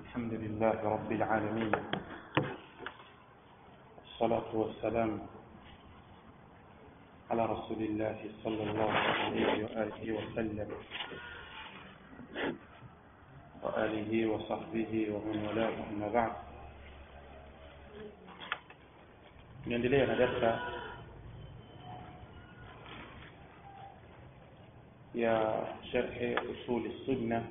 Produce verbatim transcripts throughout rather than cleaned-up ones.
الحمد لله رب العالمين، والصلاة والسلام على رسول الله صلى الله عليه وآله وسلم وآله وصحبه ومن والاه، أما بعد. نendelea na darasa ya sharh usul السنة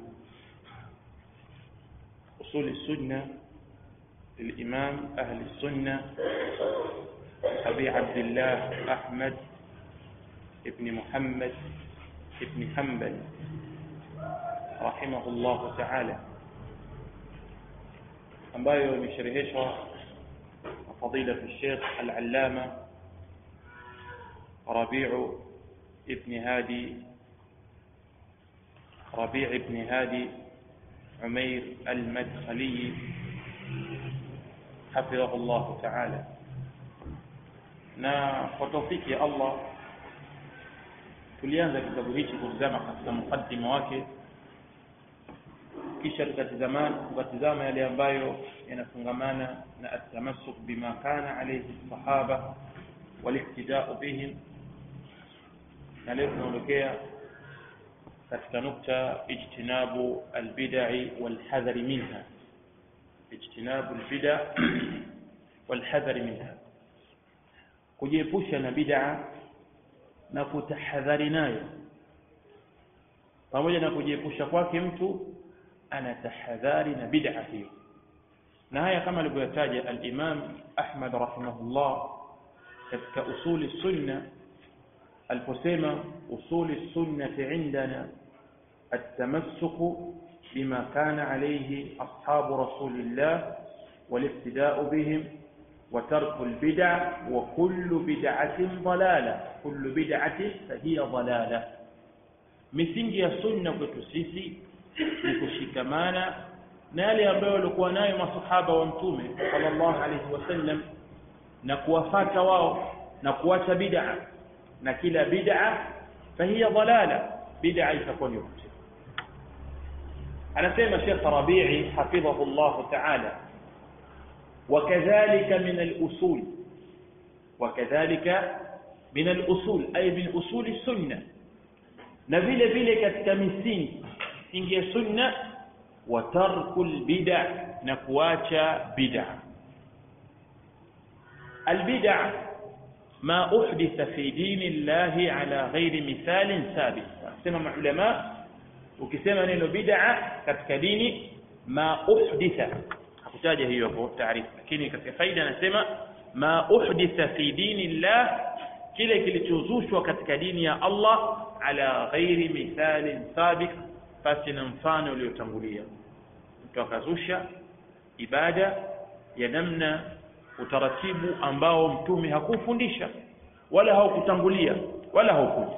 أصول السنة للإمام أهل السنة أبي عبد الله أحمد ابن محمد ابن حنبل رحمه الله تعالى، ambayo imesharihishwa na fadila الشيخ العلامة ربيع ابن هادي ربيع ابن هادي عمير المدخلي حفظه الله تعالى. na kwa tawfiki ya Allah tulianza kitabu hichi kuzama katika mukaddima wake, kisha tukatizama tukatizama yale ambayo yanafungamana na at-tamassuk bima kana alayhi as-sahaba wal-ihtida'u bihim, na leo tunaondokea katika nukta ijtinabu albid'i walhadhari minha. Ijtinabu albid'a walhadhari minha, kujiepusha na bid'a na kutahadhari nayo. Pamoja na kujiepusha kwake, mtu anatahadhari na bid'a hiyo, na haya kama alivyotaja al-Imam Ahmad rahimahullah katika usuli sunna aliposema usuli sunnati indana التمسك بما كان عليه أصحاب رسول الله والاقتداء بهم وترك البدع، وكل بدعة ضلالة، كل بدعة فهي ضلالة. misingi ya sunna kwetu sisi ni kushikamana na yale ambayo walikuwa nayo masahaba wa mtume sallallahu alayhi wasallam na kuwafuata wao na kuacha bid'a, na kila bid'a fahiya dhalala, bid'a itakuwa ni upotevu. anasema Sheikh Rabi'i hafidhahu Allah ta'ala, wakadhalika min al-usul wakadhalika min al-usul ay min usul as-sunnah, na vile vile katika misingi misingi ya sunna, wa tarkul bid'a, na kuacha bid'a. al-bid'a ma uhditha fi dinillahi ala ghairi mithalin sabit. sema maulama, ukisema neno bid'a katika dini, ma uhditha, hakutaja hiyo hapo taarifa, lakini katika faida anasema ma uhditha fi dinillah, kile kilichozushwa katika dini ya Allah, ala ghairi mithalin sabiq, basi na mfano uliotangulia. Mtu akazusha ibada ya namna utaratibu ambao mtume hakufundisha wala haukutangulia wala haukuja.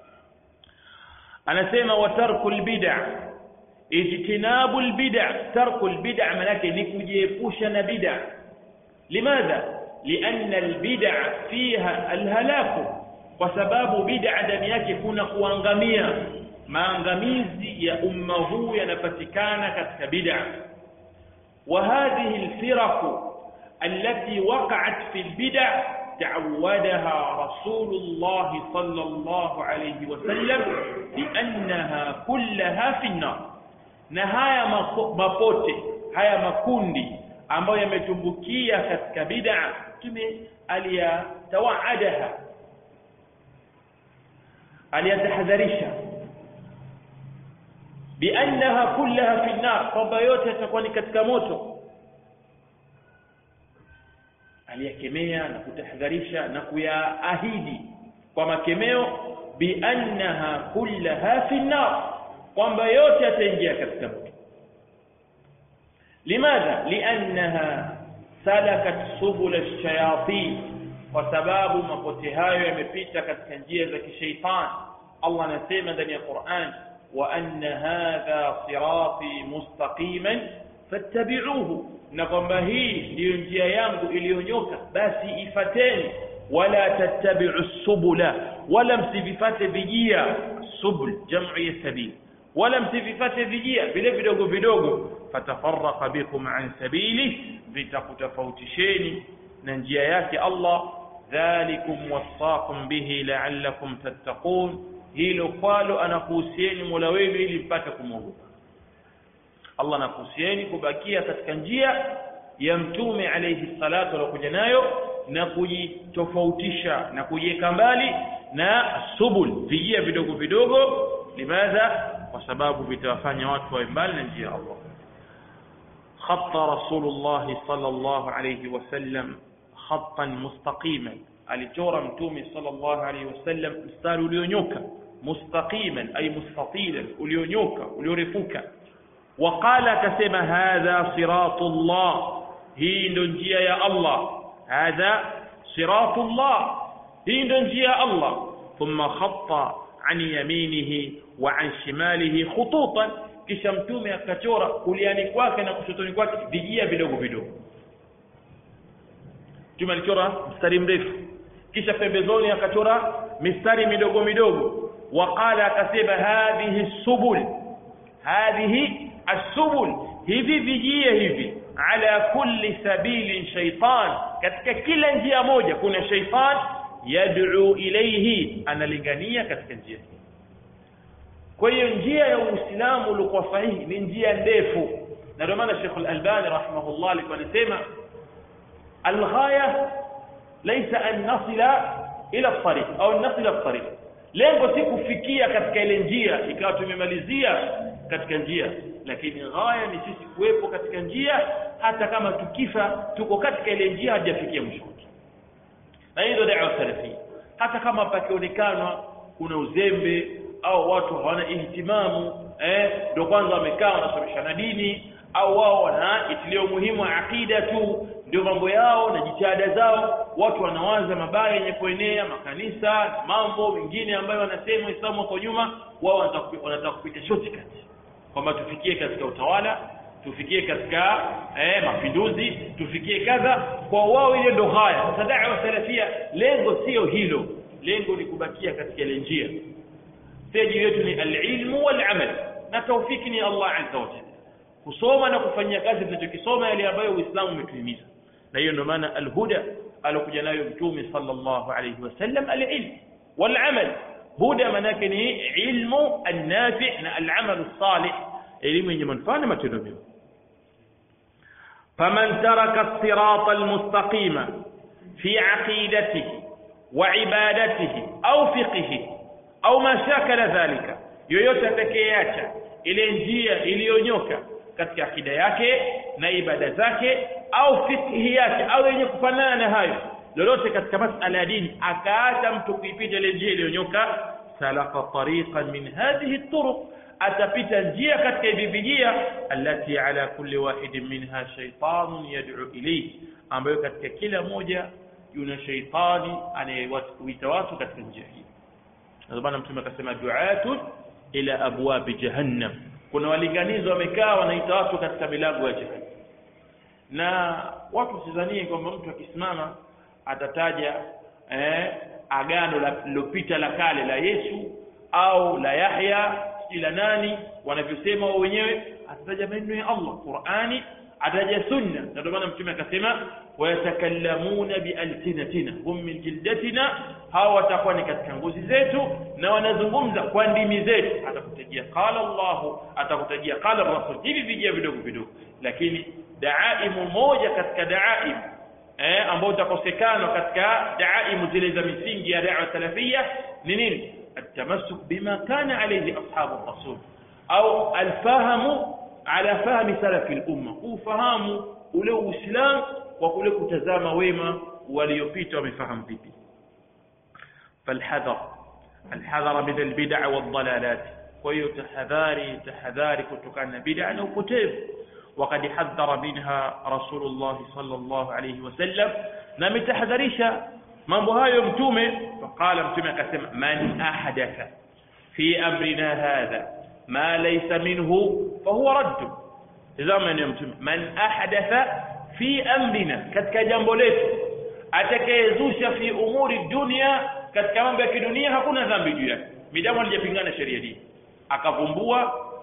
anasema wa tarkul bid'a, ijtinabul bid'a. tarkul bid'a manake ni kujiepusha na bid'a. limadha? lianna albid'a fiha alhalaku, kwa sababu bid'a ndani yake kuna kuangamia. maangamizi ya umma huu yanapatikana katika bid'a. wa hadhihi alfiraq التي وقعت في البدع تعودها رسول الله صلى الله عليه وسلم بأنها كلها في النار. na haya mapote, haya makundi ambayo yametumbukia katika bid'a, tume aliyatawaadaha, aliyatahadharisha biannaha kullaha fi an-nar, kwamba yote yatakuwa ni katika moto. aliyakemea na kutahadharisha na kuyaahidi kwa makemeo, biannaha kullaha fi an-nar, kwamba yote yataingia katika moto. limadha? liannaha salakat subul ash-shayatin, kwa sababu mapote hayo yamepita katika njia za kishaitani. Allah anasema ndani ya Qur'an, wa anna hadha sirati mustaqiman fattabi'uhu, na kwamba hii ndiyo njia yangu iliyonyoka, basi ifateni. wala tattabi'u subula, wala msivifate vijia. subul jam'u ya sabil, wala msivifate vijia vile vidogo vidogo, fatafarraqa bikum an sabili, vitakutafautisheni na njia yake Allah. Dhalikum wasaqum bihi la'allakum tattaqun, hilo kwalo anakuhusieni Mola wenu ili mpate kumwogopa. Allah anakuhusieni kubakia katika njia ya mtume alayhi salatu aliyokuja nayo, na kujitofautisha na kujiweka mbali na subul, vijia vidogo vidogo. Limadha? kwa sababu vitawafanya watu wawe mbali na njia ya Allah. Khatta Rasulullah sallallahu alayhi wasallam khattan mustaqiman, alichora mtume sallallahu alayhi wasallam mstari ulionyoka, mustaqiman ay mustatilan, ulionyoka uliorefuka. Waqala, akasema hadha siratullah, hii ndo njia ya Allah. Hadha siratullah, hii ndo njia ya Allah. Thumma khatta an yaminihi wa an shimalihi khututan, kisha mtume akachora kuliani kwake na kushotoni kwake vijia vidogo vidogo. Mtume alichora mstari mrefu, kisha pembezoni akachora mistari midogo midogo. Waqala, akasema hadhihi subul, hadhihi as-subul, hivi vijia hivi, ala kulli sabilin shaytan, katika kila njia moja kuna shaytan, yad'u ilayhi, analingania katika njia hii. Kwa hiyo njia ya Uislamu ulikuwa sahihi ni njia ndefu, na ndio maana Sheikh Al-Albani rahimahullah alikuwa anasema al-ghaya laysa an nasila ila at-tariq au an nasila at-tariq, lengo si kufikia katika ile njia ikawa tumemalizia katika njia, lakini ghaya ni sisi kuwepo katika njia, hata kama tukifa tuko katika ile njia hadifikia mwisho. Na hiyo ndio da'wa salafia. Hata kama pakionekana kuna uzembe au watu hawana ihtimamu, eh ndio kwanza wamekaa wanasomeshana dini, au wao wana itilio muhimu akida tu ndio mambo yao na jitihada zao, watu wanawaza mabaya yenye kuenea makanisa na mambo mengine ambayo wanasema Uislamu kwa nyuma, wao wanataka kupita shortcut kwamba tufikie katika utawala, tufikie katika eh mapinduzi, tufikie kadha. Kwa wao ile ndio haya. Sasa da'wa salafia lengo sio hilo, lengo ni kubakia katika ile njia. Siji yetu ni al-ilmu wal-amal, na tawfiki ni Allah azza wa jalla, kusoma na kufanyia kazi tunachokisoma yale ambayo Uislamu umetuhimiza. Na hiyo ndio maana al-huda alokuja nayo mtume sallallahu alayhi wasallam, al-ilm wal-amal. Huda manake ni ilmu an-nafi' na al-amal as-salih, elimu yenye manufaa na matendo mema. Faman taraka as-sirata al-mustaqima fi aqidatihi wa ibadatihi au fiqhihi au ma shakala dhalika, yoyote atakayeacha ile njia iliyonyoka katika akida yake na ibada zake au fiqhi yake au yenye kufanana na hayo, lolote katika masala ya dini, akaacha mtu kuipita ile njia iliyonyoka, salaka tariqan min hadhihi at-turuq, atapita njia katika hivi vijia, allati ala kulli wahidin minha shaytanun yad'u ilayhi, ambayo katika kila moja yuna shaytani anayewaita watu katika njia hii. Ndio maana mtume akasema du'atun ila abwab jahannam, kuna walinganizi wamekaa wanaita watu katika milango ya jahannam. Na watu sidhanie kwamba mtu akisimama atataja eh agano lilopita la kale la Yesu au la Yahya ila nani wanavyosema wao wenyewe, atataja maneno ya Allah Qur'ani, ataja sunna. Ndio maana mtume akasema wayatakallamuna bialsinatina hum min jildatina, hawa watakuwa ni katika ngozi zetu na wanazungumza kwa ndimi zetu. Atakutajia qala Allah, atakutajia qala Rasul, hivi vijia vidogo vidogo. Lakini daaimu moja katika daaim eh ambao utakosekana katika daaimu zile za misingi ya da'wa salafia ni nini? At-tamassuk bima kana alayhi ashabu rasul, au al-fahamu ala fahmi salafi al-umma, ufahamu ule Uislamu kwa kule kutazama wema waliopita wamefahamu vipi. Falhadhar alhadhar min albid'a wadhalalat, kwa hiyo tahadhari tahadhari kutokana na bid'a na upotevu. وقد حذر منها رسول الله صلى الله عليه وسلم، na mitahadharisha mambo hayo mtume. Faqala, mtume akasema man ahdatha fi amrina hadha ma laysa minhu fahuwa radd. Tazama mtume, man ahdatha fi amrina, katika jambo letu, atakayezusha fi umuri dunya, katika mambo ya kidunia hakuna dhambi juu yake, midamu alijapingana sheria hii, akavumbua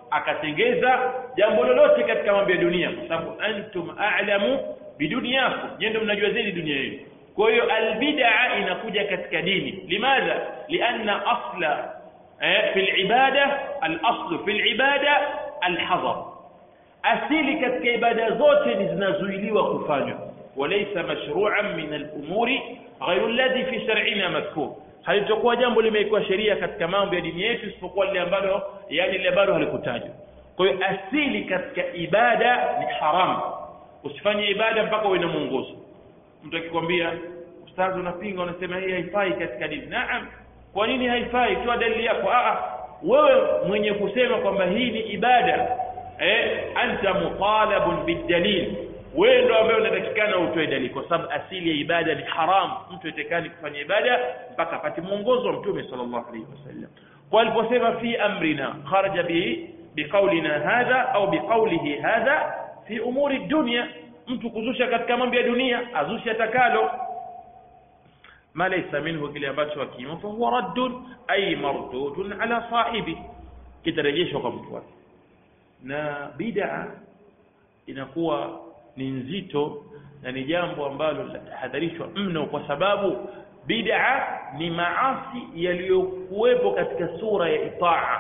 akatengeza jambo lolote katika mambo ya dunia, kwa sababu antum a'lamu bidunyakum, ndio mnajua zaidi dunia yenu. Kwa hiyo albid'a inakuja katika dini. Limadha? Lianna asla eh, fil ibada al-aslu fil ibada al-hadar, asili katika ibada zote ni zinazuiliwa kufanywa. Walaysa mashru'an min al-umuri ghayru alladhi fi shar'ina madhkur, halitakuwa jambo limekuwa sheria katika mambo ya dini yetu isipokuwa lile ambalo yani lile ambalo halikutajwa. Kwa hiyo asili katika ibada ni haramu. Usifanye ibada mpaka uwe na mwongozo. Mtu akikwambia ustadhi unapinga, unasema hii haifai katika dini. Naam, kwa nini haifai? Toa dalili yako. Ah, wewe mwenye kusema kwamba hii ni ibada, eh, anta mutalabun bidalil, wewe ndio ambaye unatakikana utoe dalili, kwa sababu asili ya ibada ni haram. Mtu atakani kufanya ibada mpaka apate mwongozo wa Mtume sallallahu alaihi wasallam. Kwa aliposema fi amrina kharaja bi biqaulina hadha au biqaulihi hadha fi umuri dunya, mtu kuzusha katika mambo ya dunia azusha atakalo, ma laysa minhu, kile ambacho hakimo, fa huwa raddun ay mardudun ala sahibi, kitarejeshwa kwa mtu wake. Na bid'a inakuwa ni nzito na ni jambo ambalo linahadharishwa mno, kwa sababu bid'a ni maasi yaliyokuwepo katika sura ya itaa,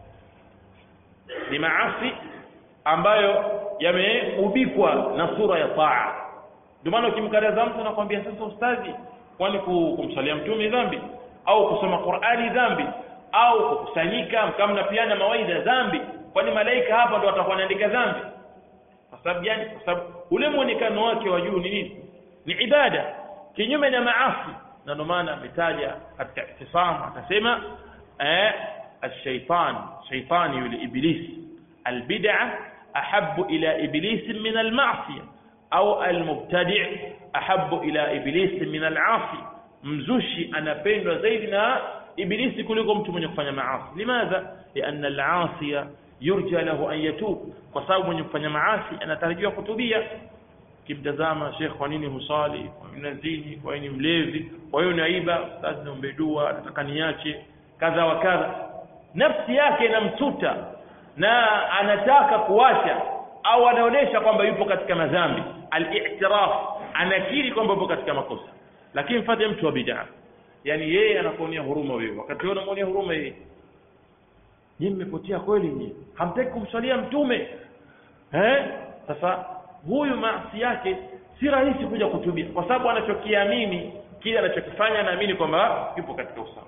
ni maasi ambayo yameubikwa na sura ya taa. Ndio maana ukimkataza mtu anakuambia sasa ustazi, kwani kumsalia mtume dhambi, au kusoma Qur'ani dhambi, au kukusanyika mkamnapiana mawaidha dhambi? Kwani malaika hapa ndio watakuwa wanaandika dhambi? Kwa sababu gani? Kwa sababu ule muonekano wake wa juu ni nini? Ni ibada, kinyume na maasi. Na ndio maana ametaja katika ihtisam akasema eh ash-shaytan, shaytani yule ibilisi, al-bid'ah ahabbu ila iblis min al-ma'siyah au al-mubtadi' ahabbu ila iblis min al-'asi, mzushi anapendwa zaidi na ibilisi kuliko mtu mwenye kufanya maasi. Limadha? Lianna al-'asiya yurja lahu an yatub, kwa sababu mwenye kufanya maasi anatarajiwa kutubia. Kimtazama Sheikh, kwa nini husali, kwa nini nazini, kwa nini mlevi, kwa hiyo naiba, sasa niombe dua, nataka niache kadha wa kadha, nafsi yake inamtuta na anataka kuacha, au anaonesha kwamba yupo katika madhambi, al-i'tiraf, anakiri kwamba yupo katika makosa. Lakini mfate mtu wa bid'a, yani yeye anakuonea huruma wewe, wakati wewe unamuonea huruma yeye. Nyinyi mmepotea kweli, nyinyi hamtaki kumswalia mtume eh? Sasa huyu maasi yake si rahisi kuja kutubia, kwa sababu anachokiamini, kile anachokifanya anaamini kwamba yupo katika usawa.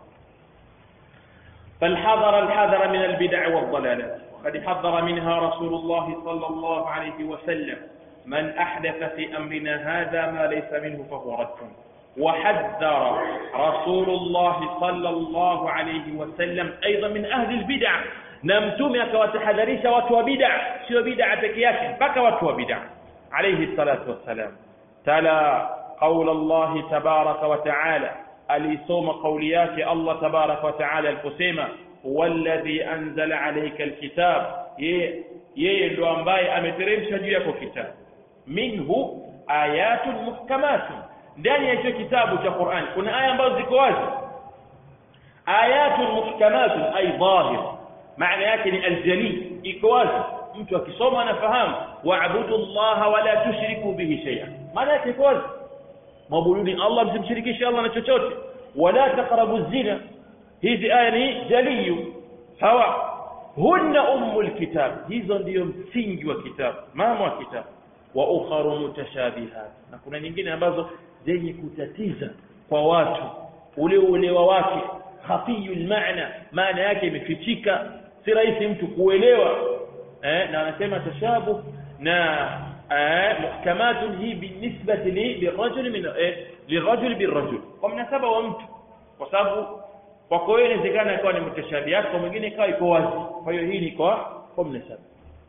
فالحذر الحذر من البدع والضلالات، وقد حذر منها رسول الله صلى الله عليه وسلم: من أحدث في أمرنا هذا ما ليس منه فهو رد. وحذر رسول الله صلى الله عليه وسلم أيضا من أهل البدع، نمتم وتحذريش وتو بدع، سوى بدع تكياك بك وتو بدع عليه الصلاة والسلام. تلا قول الله تبارك وتعالى، alisoma kauli yake Allah tabarak wa taala aliposema walladhi anzala alayka alkitab, yeye yeye ndo ambaye ameteremsha juu yako kitabu, minhu ayatun muhkamatun, ndani ya hicho kitabu cha Qur'an kuna aya ambazo ziko wazi. Ayatun muhkamatun ay dhahir, maana yake ni aljali, iko wazi, mtu akisoma anafahamu. Wa'budu Allah wa la tushriku bihi shay'an, maana yake iko wazi, mwabuduni Allah, msimshirikishe Allah na chochote. Wala taqrabu zina, hizi aya ni jaliyu, sawa. Hunna ummul kitab, hizo ndiyo msingi wa kitabu, mama wa kitabu. Wa ukharu mutashabihat, na kuna nyingine ambazo zenye kutatiza kwa watu, ule uelewa wake khafiyul maana, maana yake imefichika, si rahisi mtu kuelewa eh. Na anasema tashabuh na muhkamatun hi binisbati lirajul min lirajul birajul, kwa mnasaba wa mtu, kwa sababu kwa kweli inawezekana ikawa ni mutashabihat, kwa mwingine ikawa iko wazi. Kwa hiyo hii ni kwa kwa mnasaba.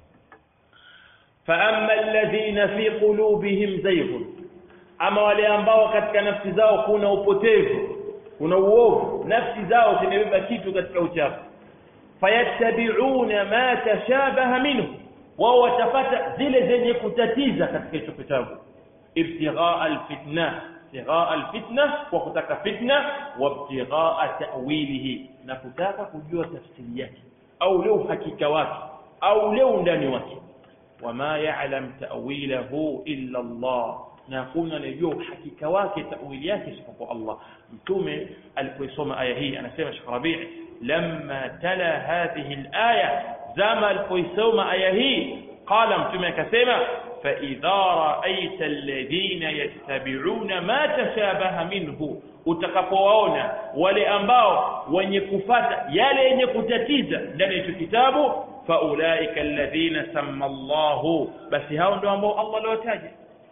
Fa amma alladhina fi qulubihim zayghun, ama wale ambao katika nafsi zao kuna upotevu, kuna uovu, nafsi zao zimebeba kitu katika uchafu. Fayattabi'una ma tashabaha minhu, wao watapata zile zenye kutatiza katika hicho kitabu. Ibtighaa alfitna, ibtighaa alfitna, kwa kutaka fitna, wa ibtighaa ta'wilihi, na kutaka kujua tafsiri yake au leo uhakika wake. au ule undani wake. Wama ya'lam ta'wilahu illa Allah, na hakuna anayejua hakika wake ta'wili yake isipokuwa Allah. Mtume alipoisoma aya hii anasema Sheikh Rabi' lamma tala hadhihi al-aya, zama alipoisoma aya hii qala, mtume akasema fa idha ra'aita alladhina yattabi'una ma tashabaha minhu, utakapowaona wale ambao wenye kufata yale yenye kutatiza ndani ya kitabu, fa ulaika alladhina samma Allahu, basi hao ndio ambao Allah aliwataja.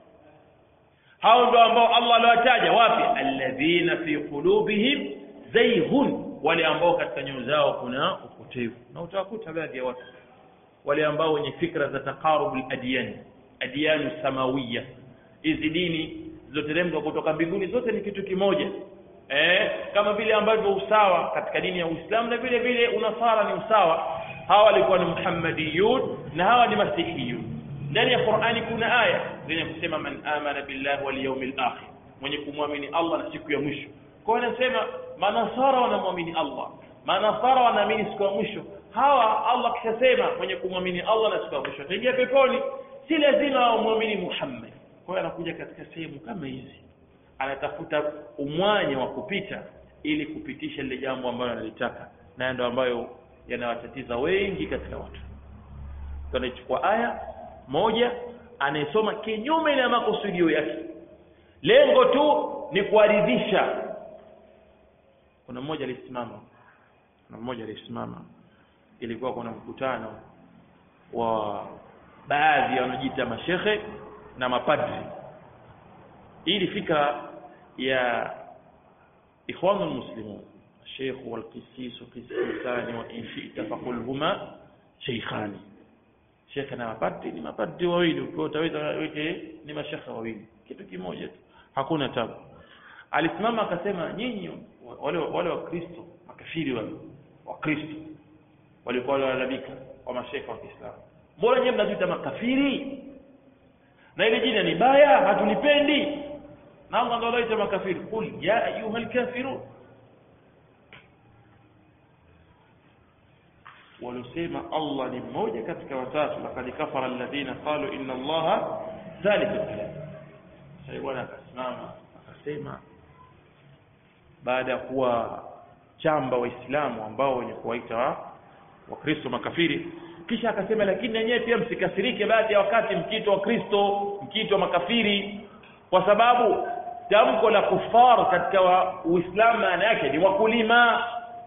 Hao ndio ambao Allah aliwataja wapi? Alladhina fi qulubihim zayghun, wale ambao katika nyoyo zao kuna upotevu. Na utakuta baadhi ya watu wale ambao wenye fikra za taqarubul adyan, adyanu samawiyya, hizi dini zoteremka kutoka mbinguni zote ni kitu kimoja. Eh, kama vile ambavyo usawa katika dini ya Uislamu na vile vile unasara ni usawa. Hawa walikuwa ni Muhammadiyun na hawa ni Masihiyun. Ndani ya Qur'ani kuna aya zenye kusema man amana billahi wal yawmil akhir, mwenye kumwamini Allah na siku ya mwisho. Kwa hiyo anasema manasara wanamwamini Allah, manasara wanaamini siku ya mwisho. Hawa Allah kishasema mwenye kumwamini Allah na siku ya mwisho ataingia peponi, si lazima muamini Muhammad. Kwa hiyo anakuja katika sehemu kama hizi, anatafuta umwanya wa kupita ili kupitisha lile jambo ambalo analitaka, na ndio ambayo yanawatatiza wengi katika watu. Tunachukua aya moja, anayesoma kinyume na makusudio yake, lengo tu ni kuaridhisha. Kuna mmoja alisimama, kuna mmoja alisimama, ilikuwa kuna mkutano wa baadhi wanaojiita mashehe na mapadri. Ili fika ya ikhwanul muslimun, الشيخ والقسيس قسيسان وإن شئت فقلهما شيخان. شيخ na mapadri ni mapadri wawili, kwa utaweza weke ni mashekhe wawili, kitu kimoja tu, hakuna tabu. Alisimama akasema, nyinyi wale wale wa Kristo makafiri, wale wa Kristo walikuwa walalamika wa mashekhe wa Kiislamu, mbona nyinyi mnajiita makafiri na ile jina ni baya, hatulipendi? Na Allah ndio anaita makafiri, kul ya ayuhal kafirun. Walusema Allah ni mmoja katika watatu, laqad kafara alladhina qalu inna Allaha thalithu thalatha. Sasa bwana akasimama akasema, baada ya kuwa chamba waislamu ambao wenye kuwaita wa Wakristo makafiri, kisha akasema, lakini nanyewe pia msikasirike baadhi ya wakati mkiitwa wa Kristo, mkiitwa makafiri, kwa sababu tamko la kufar katika Uislamu maana yake ni wakulima.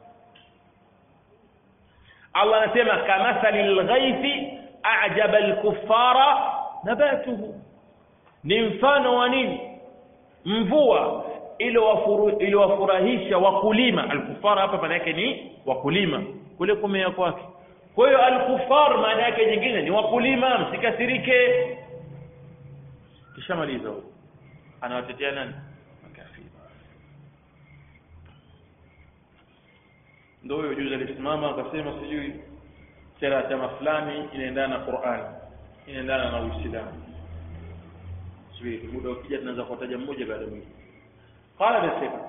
Allah anasema kamathalil ghaithi a'jaba al-kuffara nabatuhu, ni mfano wa nini? Mvua ile wafurahisha wakulima. Al-kuffara hapa maana yake ni wakulima kule kumea kwake. Kwa hiyo al-kuffar maana yake nyingine ni wakulima, msikasirike. Kisha maliza anawatetea nani? Makafiri. Ndio huyo juzi alisimama akasema, sijui sera chama fulani inaendana na Qur'an, inaendana na Uislamu. Sijui muda ukija tunaanza kutaja mmoja baada ya mwingine. Qala nasema,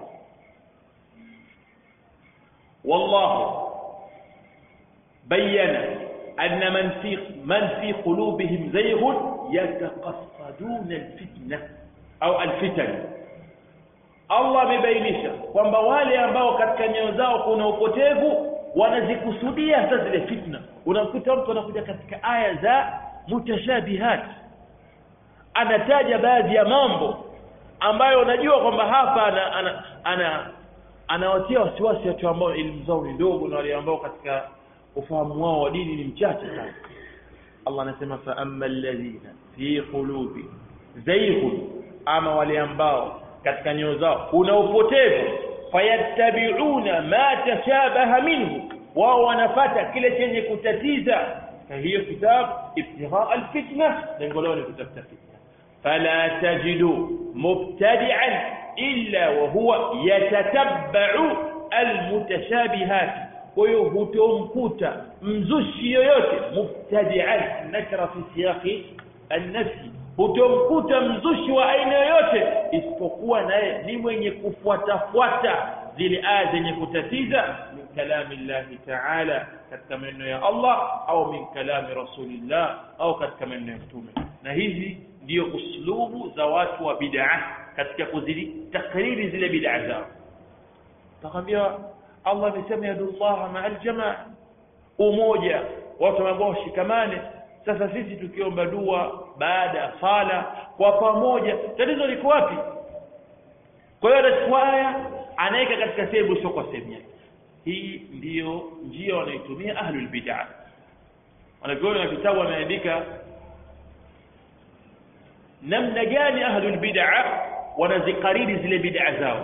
wallahu bayyana anna man fi man fi qulubihim zayghun yataqassaduna alfitna au alfitan. Allah amebainisha kwamba wale ambao katika nyoyo zao kuna upotevu wanazikusudia hata zile fitna. Unakuta mtu anakuja katika aya za mutashabihat, anataja baadhi ya mambo ambayo unajua kwamba hapa ana ana ana anawatia wasiwasi watu ambao elimu zao ni ndogo na wale ambao katika ufahamu wao wa dini ni mchache sana. Allah anasema, fa ammal ladhina fi qulubi zayghun, ama wale ambao katika nyoyo zao kuna upotevu, fayattabi'una ma tashabaha minhu, wao wanafuata kile chenye kutatiza. Kwa hiyo kitabu ibtigha alfitna, lengo lao ni kutafuta fitna. Fala tajidu mubtadi'an illa wa huwa yatatabba'u almutashabihat. Kwa hiyo hutomkuta mzushi yoyote, mubtadi'an nakra fi siyaqi an-nafsi, hutomkuta mzushi wa aina yoyote isipokuwa naye ni mwenye kufuata fuata zile aya zenye kutatiza, kalami Allah ta'ala, katika maneno ya Allah, au min kalami rasulillah, au katika maneno ya mtume. Na hizi ndio uslubu za watu wa bid'ah katika kuzidi takriri zile bid'ah zao. Takwambia Allah amesema yadullah ma'al jamaa, umoja, watu ambao shikamane. Sasa sisi tukiomba dua baada ya sala kwa pamoja, tatizo liko wapi? Kwa hiyo anachukua aya anaweka katika sehemu sio kwa sehemu yake. Hii ndiyo njia wanayotumia ahlul bid'ah. Wanaviona vitabu wameandika namna gani ahlul bid'ah wanazikariri zile bid'ah zao.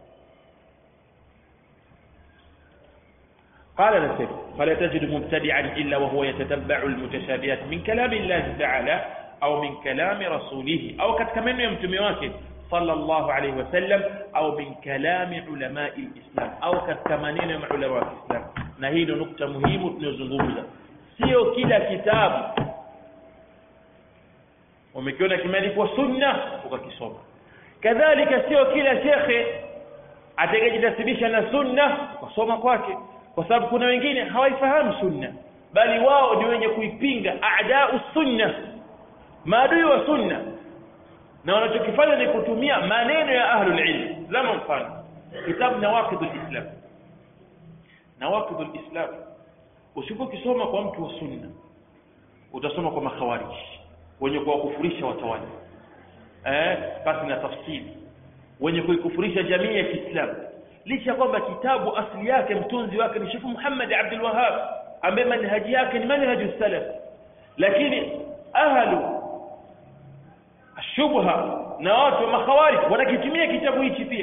قال نسيب فلا تجد مبتدعا إلا وهو يتتبع المتشابهات من كلام الله تعالى أو من كلام رسوله أو كتكمنه يمتمي واكد صلى الله عليه وسلم أو من كلام علماء الإسلام أو كتكمنين مع علماء الإسلام. نهينا نقطة مهمة نزنغوزة سيو كلا كتاب ومكيونا كمالك وسنة وكسوما. كذلك سيو كلا شيخ أتجد تسبيشنا سنة وكسوما كواكي. Kwa sababu kuna wengine hawaifahamu sunna, bali wao ndio wenye kuipinga, aadau sunna, maadui wa sunna, na wanachokifanya ni kutumia maneno ya ahlul ilm. Lama mfano kitabu Nawaqidul Islam. Nawaqidul Islam usipokisoma kwa mtu wa sunna, utasoma kwa makhawarij wenye kuwakufurisha watawala eh basi na tafsiri, wenye kuikufurisha jamii ya Kiislamu, licha kwamba kitabu asili yake mtunzi wake ni Sheikh Muhammad Abdul Wahhab ambaye manhaji yake ni manhaju salaf, lakini ahlu ashubha na watu wa makhawarij wanakitumia kitabu hichi pia.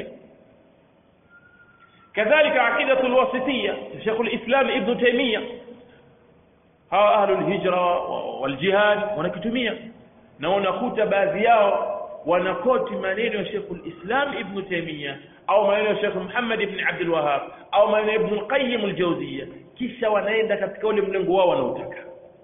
kadhalika aqidatul wasitiyya Sheikh al-Islam Ibn Taymiyyah, hawa ahlu al-hijra wal jihad wanakitumia, na unakuta baadhi yao wanakoti maneno ya Sheikh al-Islam Ibn Taymiyyah au maneno ya Sheikh Muhammad ibn Abdul Wahhab au maneno ya Ibn al-Qayyim al-Jawziyya, kisha wanaenda katika ule mlengo wao wanaotaka.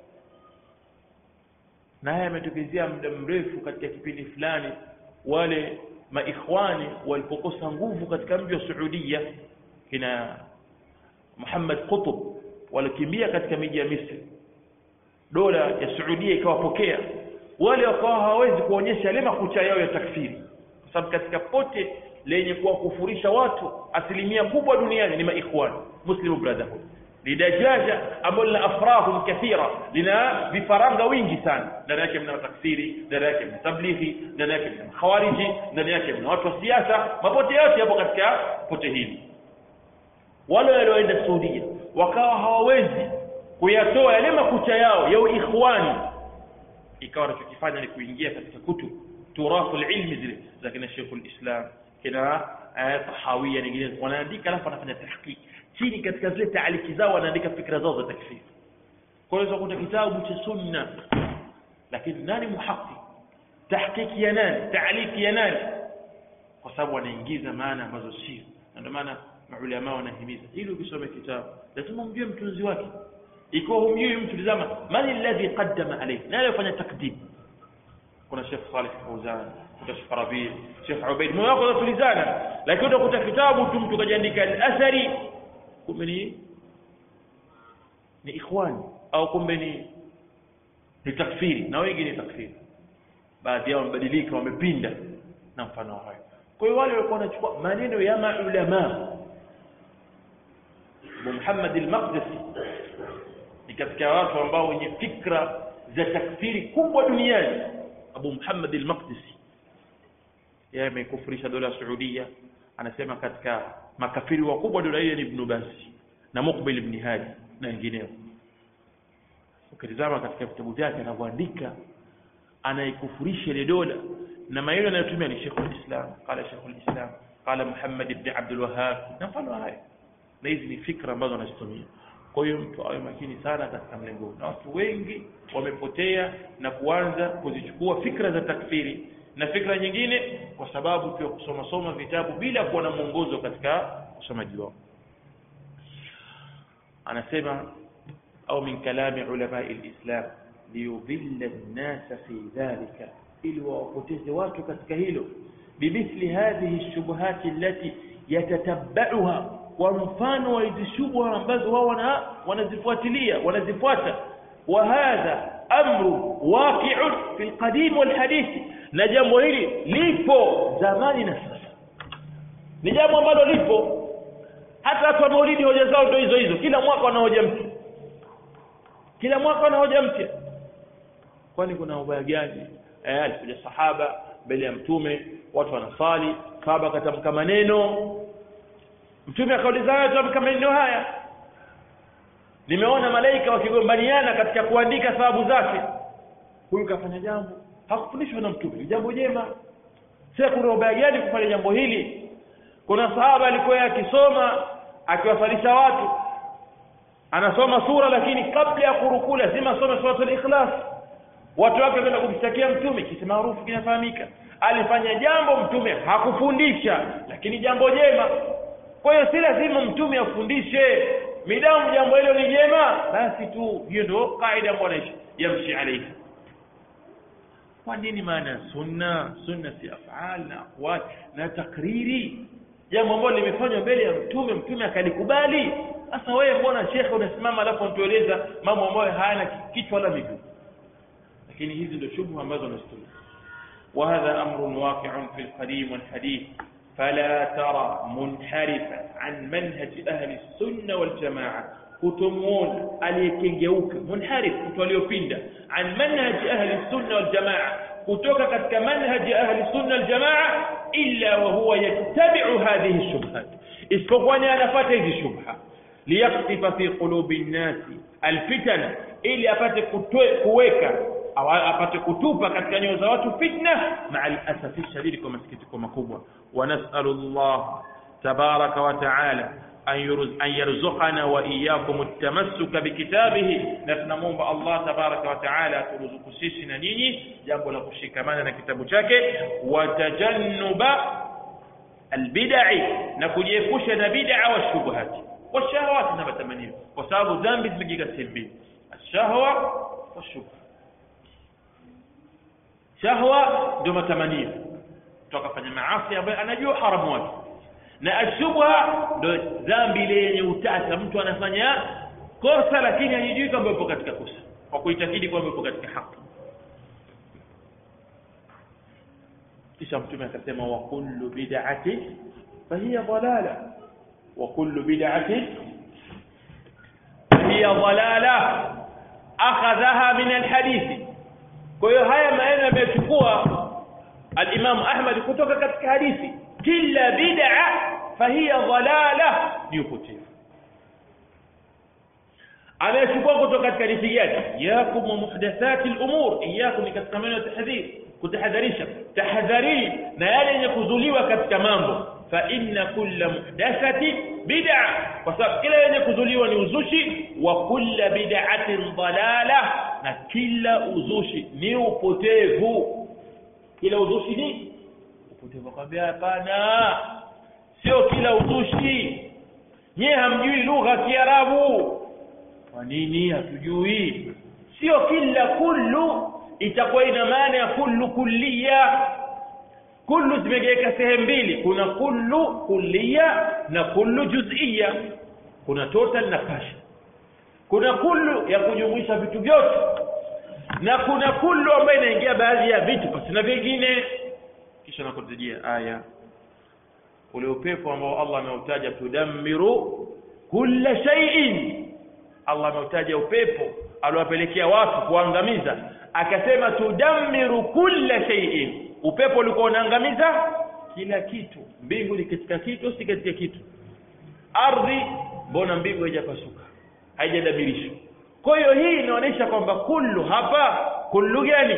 Na haya yametokezea muda mrefu katika kipindi fulani, wale maikhwani walipokosa nguvu katika mji wa Saudia, kina Muhammad Qutb walikimbia katika miji ya Misri, dola ya Saudia ikawapokea wale, wakawa hawawezi kuonyesha ile makucha yao ya takfiri, kwa sababu katika pote lenye kuwakufurisha watu asilimia kubwa duniani ni maikhwan Muslim Brotherhood. Ni dajaja ambalo lina afrahum kathira, lina vifaranga wingi sana, ndani yake mna takfiri, ndani yake mna tablighi, ndani yake mna khawariji, ndani yake mna watu wa siasa, mapote yote hapo katika pote hili. Wale walioenda Saudia wakawa hawawezi kuyatoa yale makucha yao ya ikhwani, ikawa wanachokifanya ni kuingia katika kutu turathul ilmi zile za kina Sheikh al-Islam, kina Tahawiyya nyingine, wanaandika alafu wanafanya tahqiq chini katika zile taaliki zao, wanaandika fikra zao za takfiri. Kwa hiyo kuna kitabu cha sunna, lakini nani muhaqqiq, tahqiqi ya nani, taaliki ya nani? Kwa sababu wanaingiza maana ambazo sio. Ndio maana maulama wanahimiza ili ukisoma kitabu lazima umjue mtunzi wake. Ikiwa humjui mtu, tazama man alladhi qaddama alayhi, nani alifanya takdim. Kuna Sheikh Saleh Fawzan, kuna Sheikh Rabi, Sheikh Ubaid, mmoja wao tulizana, lakini utakuta kitabu tu mtu kajiandika al-athari, kumbe ni ni ikhwani au kumbe ni ni takfiri, na wengi ni takfiri, baadhi yao wamebadilika, wamepinda na mfano hayo. Kwa hiyo wale walikuwa wanachukua maneno ya maulama. Abu Muhammad al-Maqdisi ni katika watu ambao wenye fikra za takfiri kubwa duniani. Abu Muhammad al-Maqdisi yeye amekufurisha dola ya Saudia, anasema katika makafiri wakubwa dola ile ni Ibn Baz na Muqbil ibn Hadi na wengineo. Ukitazama katika vitabu vyake anavyoandika, anaikufurisha ile dola, na maneno anayotumia ni Sheikh al-Islam, qala Sheikh al-Islam, qala Muhammad ibn Abdul Wahhab, na mfano haya. Na hizi ni fikra ambazo anazitumia. Kwa hiyo mtu awe makini sana katika mlengo. Na watu wengi wamepotea na kuanza kuzichukua fikra za takfiri na fikra nyingine kwa sababu tu kusoma soma vitabu bila kuwa na mwongozo katika usomaji wao. Anasema au min kalami ulama al-Islam liyudilla an-nas fi dhalika, ili wapoteze watu katika hilo, bimithli hadhihi ash-shubuhat allati yatatabba'uha, kwa mfano wa hizi shubha ambazo wao wana wanazifuatilia wanazifuata. Wa hadha amru waqi'un fil qadim wal hadith, na jambo hili lipo zamani na sasa, ni jambo ambalo lipo. Hata watu wa maulidi hoja zao ndio hizo hizo, kila mwaka wana hoja mpya, kila mwaka wana hoja mpya. Kwani kuna ubaya gani? Eh, alikuja sahaba mbele ya mtume, watu wanasali, sahaba katamka maneno, mtume akauliza watu watamka maneno haya. Nimeona malaika wakigombaniana katika kuandika sababu zake. Huyu kafanya jambo hakufundishwa na mtume, jambo jema. Sasa kuna ubaya gani kufanya jambo hili? Kuna sahaba alikuwa akisoma akiwasalisha watu, anasoma sura, lakini kabla ya kurukuu lazima asome suratul Ikhlas. Watu wake wakaenda kumshtakia mtume, kisa maarufu kinafahamika. Alifanya jambo mtume hakufundisha, lakini jambo jema. Kwa hiyo si lazima mtume afundishe, midamu jambo hilo ni jema basi tu. Hiyo ndio kaida ambayo yamshi alayhi. Kwa nini maana sunna? Sunna si af'al na aqwal na takriri, jambo ambalo limefanywa mbele ya mtume, mtume akalikubali. Sasa wewe mbona shekhe unasimama alafu unatueleza mambo ambayo hayana kichwa wala miguu? Lakini hizi ndio shubha ambazo tunasema. Wa hadha amrun waqi'un fil qadim wal hadith fala tara munharifan an manhaj ahli sunna wal jamaa. Kutumuona aliyekengeuka, munharif, mtu aliyopinda, an manhaj ahli sunna wal jamaa, kutoka katika manhaj ahli sunna wal jamaa, illa wa huwa yattabi'u hadhihi shubhat, isipokuwa anafuata hizi shubha, liyaqtifa fi qulubi an-nasi alfitana, ili apate kuweka au apate kutupa katika nyoyo za watu fitna, maa al-asafi shadidi, kwa masikitiko makubwa. Wa nas'alullah tabaraka wa ta'ala an yarzuqana wa iyyakum at-tamassuka bikitabihi, na tunamuomba Allah tabaraka wa ta'ala aturuzuku sisi na nyinyi jambo la kushikamana na kitabu chake, wa tajannuba albid'i, na kujiepusha na bid'a wa shubhat wa shahawat na matamanio, kwa sababu dhambi zimegika sehemu, ashahwa wa shubha. Shahwa ndio matamanio, tukafanya maasi ambayo anajua haramu wake, na ashubha ndio dhambi ile yenye utata, mtu anafanya kosa lakini hajijui kwamba yupo katika kosa, kwa kuitakidi kwamba yupo katika haki. Kisha mtume akasema, wa kullu bid'ati fahiya dalala, wa kullu bid'ati fahiya dalala akhadhaha min alhadithi. Kwa hiyo haya maneno yamechukua al-Imam Ahmad kutoka katika hadithi, kila bid'a fahiya dalala, ni upotevu. Amechukua kutoka katika hadithi gani? Yakum wa muhdathati al-umur, iyakum, katika maneno ya tahdhir, kutahadharisha, tahadhari na yale yenye kuzuliwa katika mambo. Fa inna kulla muhdathati bid'a, kwa sababu kila yenye kuzuliwa ni uzushi. Wa kulla bid'atin dalala, na kila uzushi ni upotevu. Kila uzushi ni upotevu. Kwambia hapana, sio kila uzushi. Nyie hamjui lugha ya Kiarabu. Kwa nini hatujui? Sio kila kullu itakuwa ina maana ya kullu kulliya. Kullu zimegeka sehemu mbili, kuna kullu kulliya na kullu juz'iyya, kuna total na partial. Kuna kullu ya kujumuisha vitu vyote, na kuna kullu ambayo inaingia baadhi ya vitu basi na vingine. Kisha nakutajia aya, ule upepo ambao Allah ameutaja, tudammiru kulla shay'in. Allah ameutaja upepo aliowapelekea watu kuangamiza, akasema tudammiru kulla shay'in. Upepo ulikuwa unaangamiza kila kitu. Mbingu ni katika kitu, si katika kitu. Ardhi, mbona mbingu haijapasuka, haijadabirishwa? Kwa hiyo hii inaonyesha kwamba kullu hapa, kullu gani?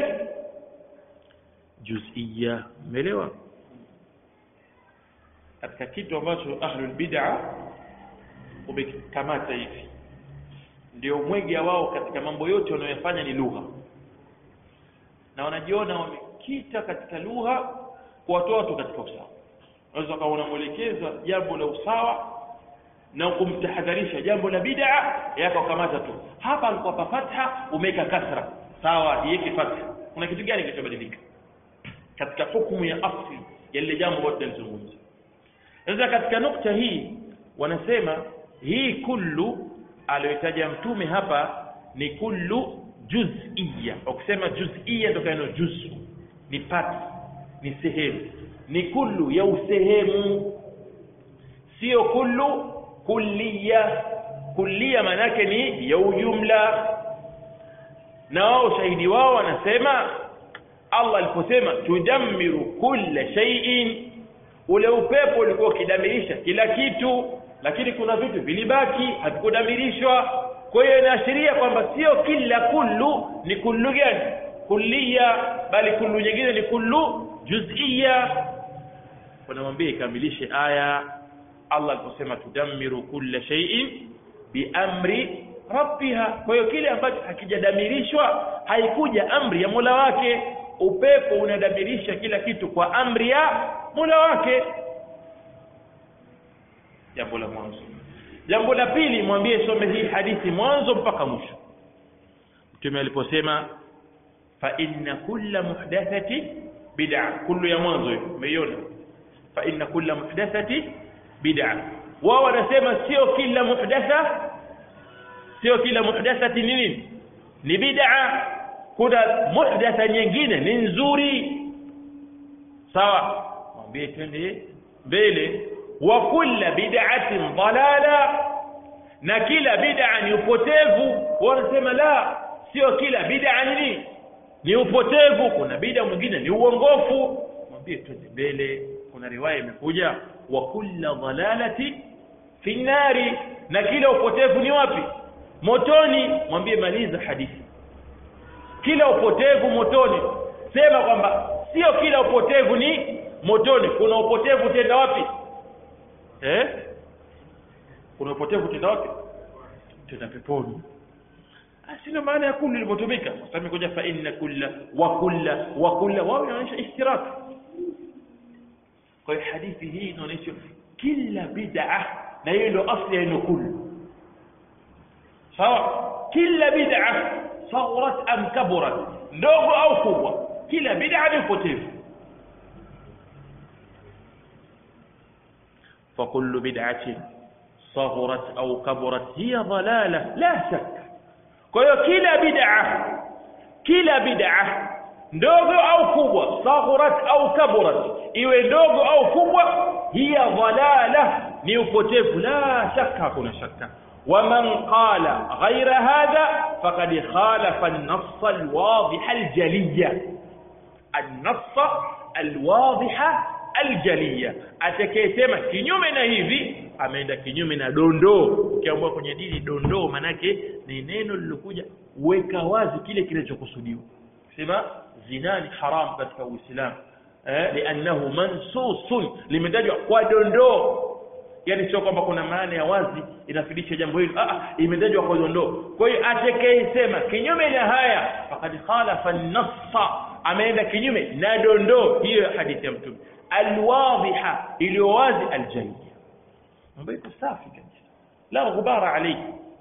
Juz'iyya. Umeelewa? Katika kitu ambacho ahlul bid'ah umekamata hivi, ndio mwege wao katika mambo yote wanayofanya ni lugha, na wanajiona wamekita katika lugha kuwatoa watu katika usawa. Unaweza kuwa unamwelekeza jambo la usawa na kumtahadharisha jambo la bid'a, yako kamata tu. Hapa alikuwa pa fatha, umeka kasra, sawa, yeke fatha. Kuna kitu gani kilichobadilika katika hukumu ya asli ya ile jambo wote tunazungumza? Sasa katika nukta hii wanasema hii kullu aliyotaja mtume hapa ni kullu juz'iyya. Ukisema juz'iyya ndio kaino juz'u ni part, ni sehemu, ni kullu ya usehemu, sio kullu kulliya. Kulliya manake ni ya ujumla. Na wao shahidi wao wanasema Allah aliposema tudammiru kulla shay'in, ule upepo ulikuwa ukidamirisha kila kitu, lakini kuna vitu vilibaki havikudamirishwa. Kwa hiyo inaashiria kwamba sio kila kullu ni kullu gani kulliya, bali kullu nyingine ni kullu juz'iyya. Wanamwambia ikamilishe aya Allah aliposema tudammiru kulla shay'in bi amri rabbiha. Kwa hiyo kile ambacho hakijadamirishwa haikuja amri ya Mola wake. Upepo unadamirisha kila kitu kwa amri ya Mola wake. Jambo la mwanzo. Jambo la pili, mwambie some hii hadithi mwanzo mpaka mwisho. Mtume aliposema fa inna kulla muhdathati bid'a, kullu ya mwanzo hiyo umeiona, fa inna kulla muhdathati bid'a. Wao wanasema sio kila muhdatha, sio kila muhdathati ni nini, ni bid'a. Kuna muhdatha nyingine ni nzuri, sawa. Mwambie twende mbele. Wa kulla bid'atin dalala, na kila bid'a ni upotevu. Wanasema la, sio kila bid'a ni ni upotevu, kuna bid'a mwingine ni uongofu. Mwambie twende mbele. Kuna riwaya imekuja wa kulla dalalati fi nari, na kila upotevu ni wapi? Motoni. Mwambie maliza hadithi, kila upotevu motoni. Sema kwamba sio kila upotevu ni motoni, kuna upotevu tenda wapi? Eh? Kuna upotevu tenda wapi? Tenda peponi. Asina maana ya kullu ilipotumika. Kwa sababu kuja fa inna kulla wa kulla wa kulla, wao inaonyesha ishtirak. Kwa hiyo hadithi hii inaonyesha kila bid'a, na hiyo ndio asli ya kullu. Sawa? Kila bid'a صغرت am kaburat, ndogo au kubwa, kila bid'a ni upotevu. fa kullu bid'atin صغرت au kaburat hiya dalalah la shak. Kwa hiyo kila bid'a, kila bid'a ndogo au kubwa, صغرت au kaburat, iwe ndogo au kubwa, hiya dalalah, ni upotevu, la shaka, hakuna shaka. ومن قال غير هذا فقد خالف النص الواضح الجلية. النص الواضح الجلية, atakayesema kinyume na hivi ameenda kinyume na dondoo. Ukiambiwa kwenye dini dondoo manake ni neno lilokuja weka wazi kile kilichokusudiwa. Sema zina ni haram katika Uislamu, eh, li'annahu mansusun, limetajwa kwa dondoo. Yani sio kwamba kuna maana ya wazi inafidisha jambo hilo, ah, imetajwa kwa dondoo. Kwa hiyo atakayesema kinyume na haya faqad khalafa an-nassa, ameenda kinyume na dondoo. Hiyo hadithi ya Mtume alwadhiha, iliyo wazi, aljayya, ambayo iko safi kabisa, la ghubara alayhi.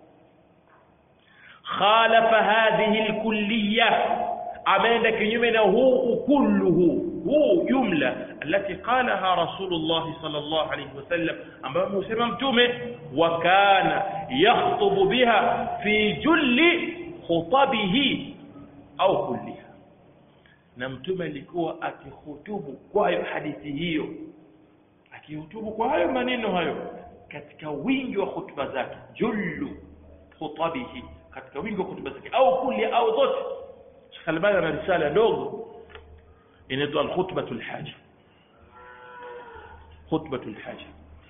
khalafa hadhihi alkulliyya, ameenda kinyume na huu kulluhu, huu jumla التي قالها رسول الله صلى الله عليه وسلم, ambayo msema Mtume wa kana yakhutbu biha fi julli khutabihi au kulliha, na Mtume alikuwa akihutubu kwa hiyo hadithi hiyo, akihutubu kwa hayo maneno hayo katika wingi wa hutuba zake, jullu khutabihi, katika wingi wa hutuba zake, au kulli au zote. Sheikh Albani ana risala ndogo inaitwa al-khutbatul haja, khutbatul haja.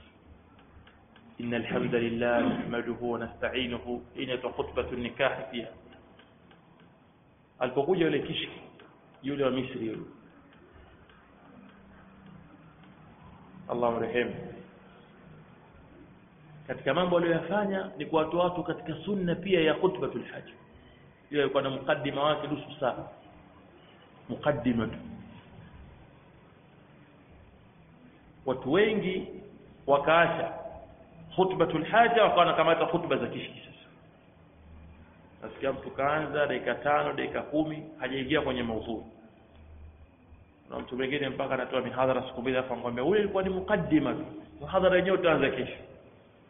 innal hamdalillah nahmaduhu wa nasta'inuhu, inaitwa khutbatun nikah pia. Alipokuja yule kishki yule wa Misri yule, Allahu rehemu, katika mambo aliyofanya ni kuwatoa watu katika sunna pia ya khutbatul haja. Ile ilikuwa na mukaddima wake nusu saa, mukaddima. Watu wengi wakaacha khutbatul haja, wakaona kama hata khutba za kishki. Sasa nasikia mtu kaanza dakika tano dakika kumi hajaingia kwenye maudhui, na mtu mwingine mpaka anatoa mihadhara siku mbili afa ngombe ule ilikuwa ni mukaddima tu, mihadhara yenyewe utaanza kesho.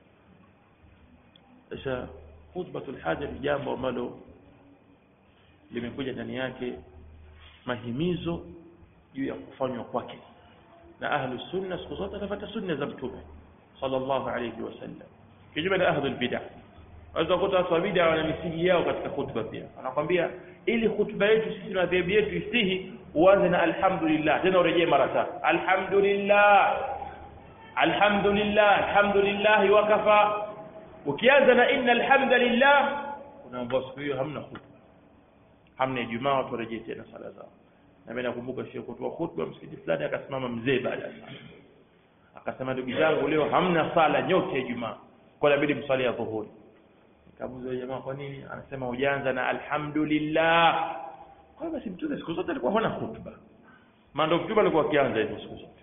sasa khutbatul haja ni jambo ambalo limekuja ndani yake mahimizo juu ya kufanywa kwake, na ahlu sunna siku zote wanafuata sunna za Mtume sallallahu alayhi wasallam, kinyume na ahlu bid'ah. Waweza kukuta watu wa bid'ah wana misingi yao katika khutba pia. Anakuambia ili khutba yetu sisi na dhehebu yetu isihi, uanze na alhamdulillah, tena urejee mara tatu, alhamdulillah alhamdulillah alhamdulillah wa kafa. Ukianza na innal hamdalillah, unaomba siku hiyo hamna khutba, hamna Ijumaa, watu warejee tena sala zao. Na mimi nakumbuka shehe kutoa khutba msikiti fulani, akasimama mzee baada ya sala akasema, ndugu zangu, leo hamna sala nyote ya Ijumaa, kwa inabidi msali ya dhuhuri. Nikamuuliza jamaa, kwa nini? Anasema hujaanza na alhamdulillah. Kwa basi Mtume siku zote alikuwa hana khutba, maana Mtume alikuwa akianza hivyo siku zote.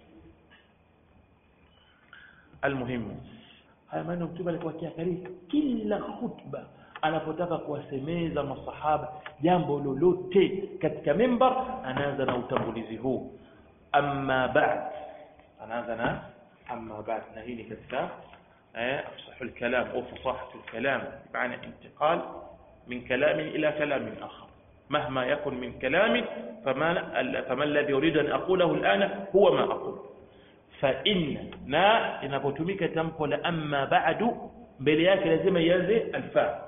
Almuhimu, haya maneno Mtume alikuwa akiakariri kila khutba anapotaka kuwasemeza masahaba jambo lolote katika mimbar, anaanza na utangulizi huu, amma ba'd. Anaanza na amma ba'd, na hii ni katika eh afsahul kalam au fasahatul kalam, maana intiqal min kalam ila kalam akhar. مهما يكن من كلام فما فما الذي أريد أن أقوله الآن هو ما أقول. فإن نا inapotumika tamko la amma ba'du, mbele yake lazima ianze alfa,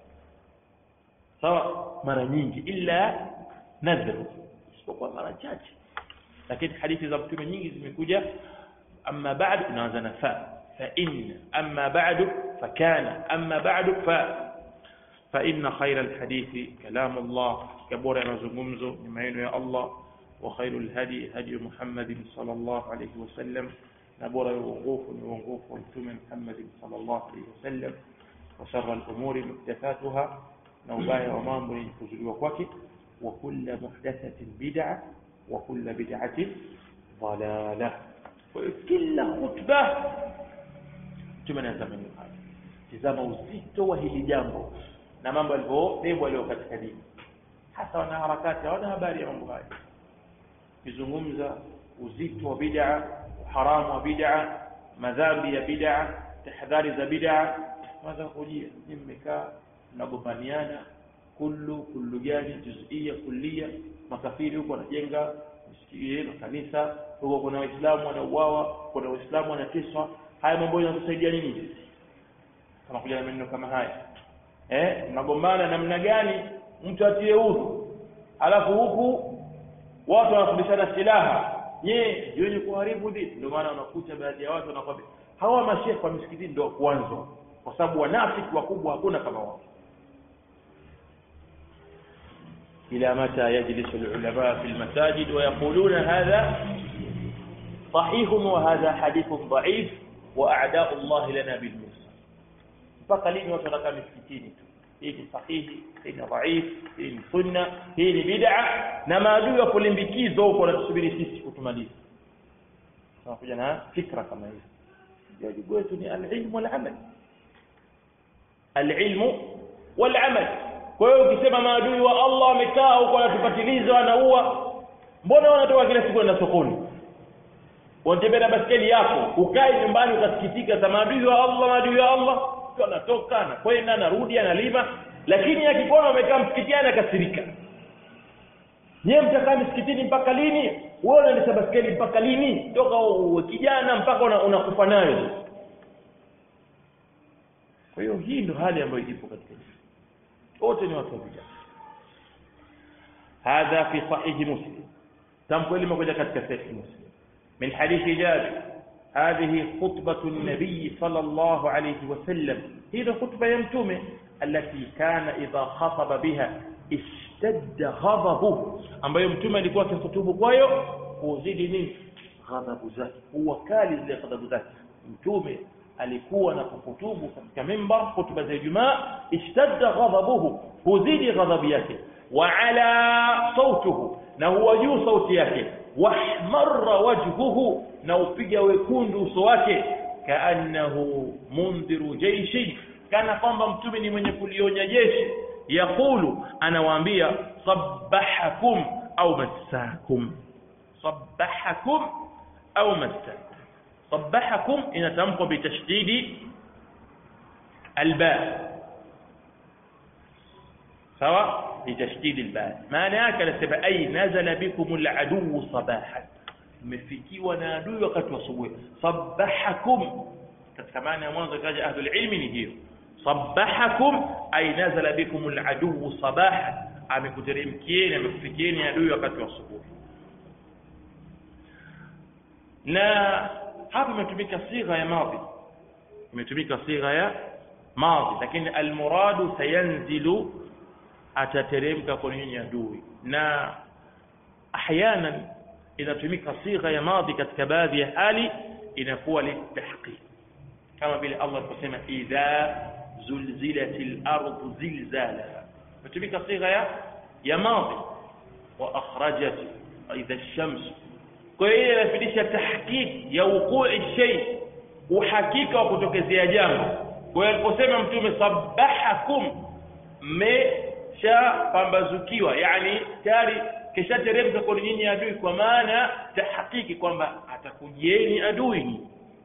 sawa, mara nyingi, illa nadhru, isipokuwa mara chache. Lakini hadithi za Mtume nyingi zimekuja amma ba'du inaanza na fa, fa in amma ba'du fa kana amma ba'du fa. فإن خير الحديث كلام الله، كبر مزغمزو نمعين يا الله، وخير الهدي هدي محمد صلى الله عليه وسلم، نبر وقوف وقوف ثم محمد صلى الله عليه وسلم، وشر الأمور محدثاتها، نوبايا ومامر يفزلوا kwake، وكل محدثة بدعة وكل بدعة ضلالة. وكل خطبة tumena zamani haya, tazama uzito wa hili jambo na mambo yaliyobebwa leo katika dini, hasa wana harakati hawana habari ya mambo haya. Kizungumza uzito wa bid'a, haramu wa bid'a, madhambi ya bid'a, tahadhari za bid'a, mwanzo kujia ni mmekaa mnagombaniana, kullu kullu gani juz'iyya kulliya. Makafiri huko wanajenga misikiti na kanisa, huko kuna waislamu wanauawa, kuna waislamu wanateswa. Haya mambo yanatusaidia nini kama kuja na maneno kama haya? Eh, mnagombana namna gani mtu atie udhu, alafu huku watu wanafundishana silaha, je yeye kuharibu dini? Ndio maana unakuta baadhi ya watu wanakwambia hawa mashehe wa misikiti ndio kwanza, kwa sababu wanafiki wakubwa hakuna kama wao. ila mata yajlisu alulama fi almasajid wa yaquluna hadha sahih wa hadha hadith dha'if wa a'da'u Allah lana bil mpaka lini watu wanakaa misikitini tu? Hii ni sahihi, hii ni dhaif, hii ni sunna, hii ni bid'a, na maadui wa kulimbikizo huko wanatusubiri sisi kutumaliza. Tunakuja na fikra kama hizi. Wajibu wetu ni al-ilm wal-amal, al-ilm wal-amal. Kwa hiyo ukisema maadui wa Allah wamekaa huko wanatupatiliza, wanaua, mbona wanatoka kila siku na sokoni? Wanatembea na baskeli yako, ukae nyumbani ukasikitika za maadui wa Allah, maadui wa Allah anatoka na kwenda anarudi analima, lakini akikuona umekaa msikitini anakasirika. Yeye mtakaa msikitini mpaka lini? Wewe unaendesha baskeli mpaka lini? Toka uwe kijana mpaka unakufa una nayo. Kwa hiyo hii ndio hali ambayo ipo katika dini. Wote ni watu wa bid'a. Hadha fi sahih Muslim, tamko limekuja katika sahih Muslim min hadithi Jabir. هذه خطبة النبي صلى الله عليه وسلم، هي خطبة يمتومة التي كان إذا خطب بها اشتد غضبه. أما يمتومة لكوا كخطوبه كوايو وزيد من غضب ذاته، هو كالي زي غضب ذاته. متومة alikuwa na kuhutubu katika mimbar hutuba za Ijumaa, ishtadda ghadabuhu, huzidi ghadhabu yake, wa ala sautuhu, na huwa juu sauti yake, wahmarra wajhuhu, na upiga wekundu uso wake, kaannahu mundhiru jaishi, kana kwamba mtume ni mwenye kulionya jeshi. Yaqulu, anawaambia sabbahakum au massakum, sabbahakum au massakum. صبحكم إن تمكن بتشديد الباء sawa, litashdid albal. maana yake anasema ai nazala bikumul adu sabahan, mmefikiwa na adui wakati wa asubuhi. Sabahakum, katika maana ya mwanzo kaja ahlul ilmi ni hiyo, sabahakum ay nazala bikumul adu sabahan, amekuteremkieni amekufikieni adui wakati wa asubuhi. Na hapa imetumika sigha ya madhi, imetumika sigha ya madhi, lakini almuradu sayanzilu, atateremka kwa nyinyi adui. Na ahyanan inatumika sigha ya madhi katika baadhi ya hali inakuwa litahqiq, kama vile Allah aliposema idha zulzilatil ardu zilzalaha, inatumika sigha ya ya madhi, wa akhrajat idha ash-shams. Kwa hiyo inafidisha tahqiq ya wuqu'i shay, uhakika wa kutokezea jambo. Kwa hiyo aliposema mtume sabahakum, mmesha pambazukiwa, yani tayari kisha teremka kwa nyinyi adui, kwa maana tahqiqi kwamba atakujieni adui.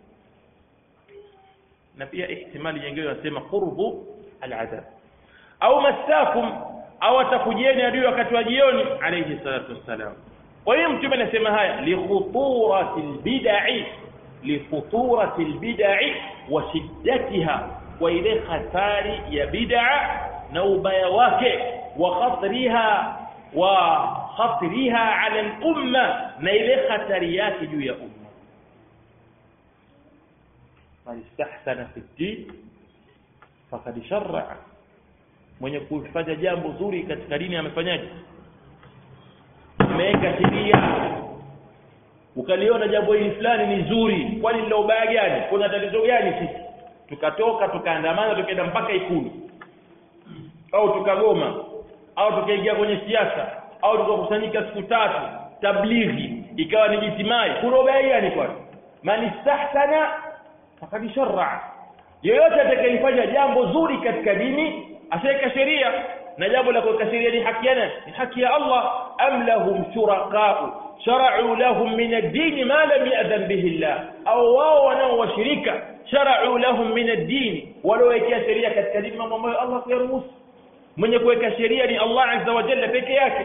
Na pia ihtimali nyingine wanasema qurbu al-adab, au masakum, au atakujieni adui wakati wa jioni alayhi salatu wassalam. Kwa hiyo mtume anasema haya li khuturati al-bid'i, li khuturati al-bid'i wa shiddatiha, wa ile khatari ya bid'a na ubaya wake, wa khatriha wa khatriha ala al-umma, na ile khatari yake juu ya umma. Man istahsana fi ad-din faqad shar'a, mwenye kufanya jambo zuri katika dini amefanyaje? Ameweka sheria. Ukaliona jambo hili fulani ni zuri, kwani lina ubaya gani? Kuna tatizo gani? Sisi tukatoka tukaandamana tukaenda mpaka Ikulu, au tukagoma, au tukaingia kwenye siasa, au tukakusanyika siku tatu tablighi ikawa ni jitimai, kuna ubaya gani? Kwani man istahsana faqad shar'a, yoyote atakayefanya jambo zuri katika dini ashaweka sheria, na jambo la kuweka sheria ni haki yana ni haki ya Allah. Am lahum shuraka'u shara'u lahum min ad-din ma lam ya'dhan bihi Allah, au wao wanao washirika shara'u lahum min ad-din, walowekea sheria katika dini mambo ambayo Allah hayaruhusu. Mwenye kuweka sheria ni Allah azza wa jalla peke yake.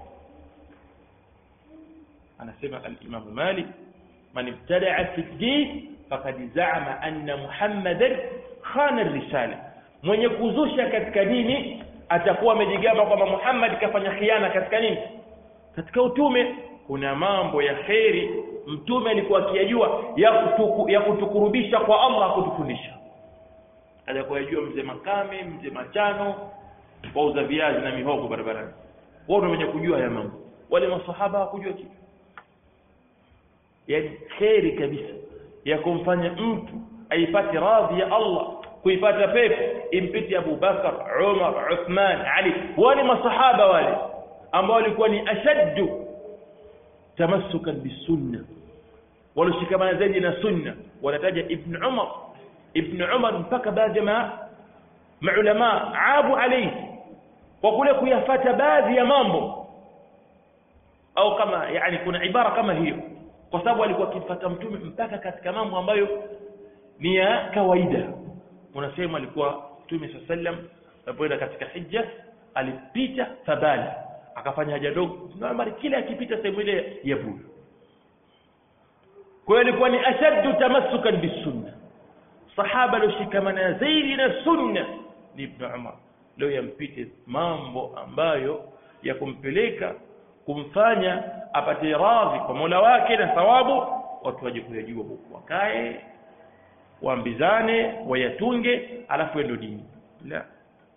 Anasema al-Imam Malik, man ibtada'a fi ad-din faqad za'ama anna Muhammadan khana ar-risala, mwenye kuzusha katika dini atakuwa amejigamba kwamba Muhammad kafanya khiana katika nini? Katika utume. Kuna mambo ya khairi mtume alikuwa akiyajua ya kutuku, ya kutukurubisha kwa Allah, kutufundisha. Alikuwa yajua mzee Makame, mzee Machano wauza viazi na mihogo barabarani, wao ndio wenye kujua haya mambo, wale masahaba hawakujua kitu. Yani khairi kabisa ya kumfanya mtu aipate radhi ya Allah, kuipata pepo, impiti Abu Bakar, Umar, Uthman, Ali, wale masahaba wale ambao walikuwa ni ashaddu tamassukan bisunna, walishikamana zaidi na sunna. Wanataja Ibn Umar, Ibn Umar mpaka baadhi ya maulama abu alayhi kwa kule kuyafuata baadhi ya mambo, au kama yani kuna ibara kama hiyo, kwa sababu alikuwa akifuata mtume mpaka katika mambo ambayo ni ya kawaida. Unasema alikuwa mtume sallam alipoenda katika hija alipita Fabali akafanya haja dogo, na mara kile akipita sehemu ile ya bulu. Kwa hiyo alikuwa ni ashaddu tamassukan bisunna, sahaba aloshikamana zaidi na sunna ni Ibn Umar. Leo yampite mambo ambayo ya kumpeleka kumfanya apate radhi kwa Mola wake na thawabu, watu waje kuyajua huko, wakae waambizane wayatunge, alafu ndio dini. La,